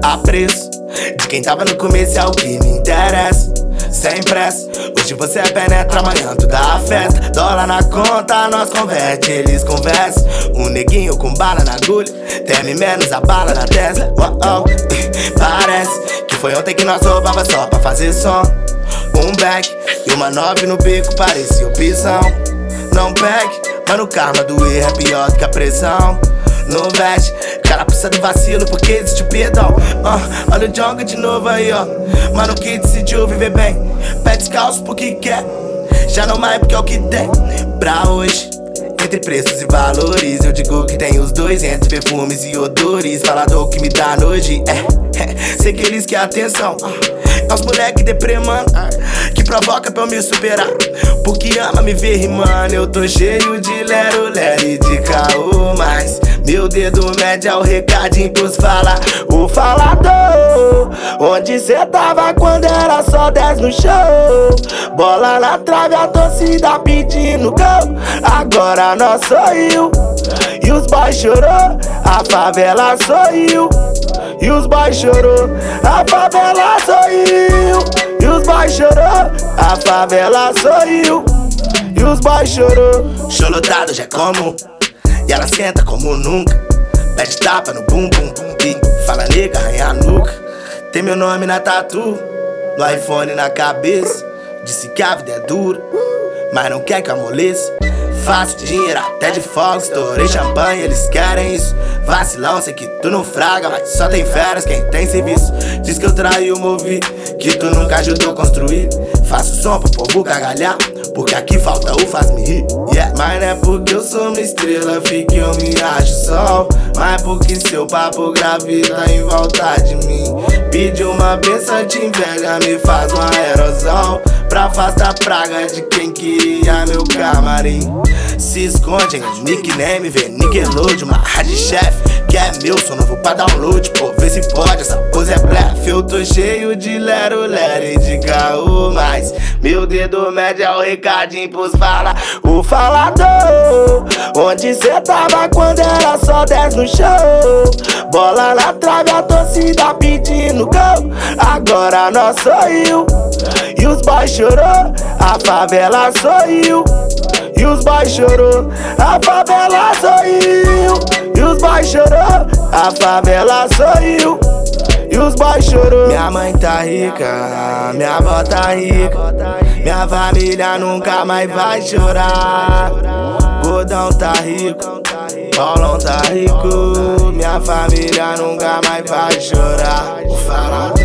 apreço de quem tava no começo é o que me interessa. Sem pressa, hoje você penetra, amanhã tu dá a festa. Dólar na conta, nós converte, eles conversam. Um neguinho com bala na agulha, teme menos a bala da Tesla. Parece que foi ontem que nós roubava só pra fazer som. Um back e uma 9 no bico, parecia o pisão. Não pegue, mano, o karma do erro é pior do que a pressão. Não veste, cara precisa do vacilo porque existe o perdão. Olha o Jonga de novo aí, ó. Mano que decidiu viver bem, pé descalço porque quer. Já não mais porque é o que tem pra hoje. Entre preços e valores, eu digo que tem os dois. Entre perfumes e odores, falador que me dá nojo. Sei que eles querem atenção. É os moleque depremando, que provoca pra eu me superar, porque ama me ver rimando. Eu tô cheio de lero-lero e de caô, mas meu dedo médio é o recadinho pros falar. O falador, onde cê tava quando era só 10 no show? Bola na trave, a torcida pedindo gol. Agora nós sorriu e os boys chorou. A favela sorriu e os boys chorou. A favela sorriu e os boys chorou. A favela sorriu e os boys chorou. Show lotado já é comum e ela senta como nunca. Pede tapa no bumbum e fala nega, arranha a nuca. Tem meu nome na tatu, no iPhone na cabeça. Disse que a vida é dura, mas não quer que eu amoleça. Faço dinheiro até de folga, estourei champanhe, eles querem isso. Vacilão, sei que tu não fraga, mas só tem férias quem tem serviço. Diz que eu traí o movi, que tu nunca ajudou a construir. Faço som pro povo gargalhar, porque aqui falta o faz-me rir. Mas não é porque eu sou uma estrela, fique eu me acho sol. Mas porque seu papo gravita em volta de mim. Pede uma benção de inveja, me faz um aerosol, pra afastar a praga de quem queria meu camarim. Se esconde em nickname, vê Nickelodeon, uma rádio chefe que é meu, só não vou pra download, pô, vê se pode, essa pose é blefe. Eu tô cheio de lero-lero e de caô, mas meu dedo médio é o recadinho pros falar. O falador, onde cê tava quando era só 10 no show? Bola na trave, a torcida pedindo gol. Agora nós sorriu e os boys chorou. A favela sorriu e os boys chorou. A favela sorriu e os boys chorou. A favela sorriu e os boys chorou. Minha mãe tá rica, minha avó tá rica, minha família nunca mais vai chorar. Godão tá rico, Paulão tá rico, minha família nunca mais vai chorar. O farol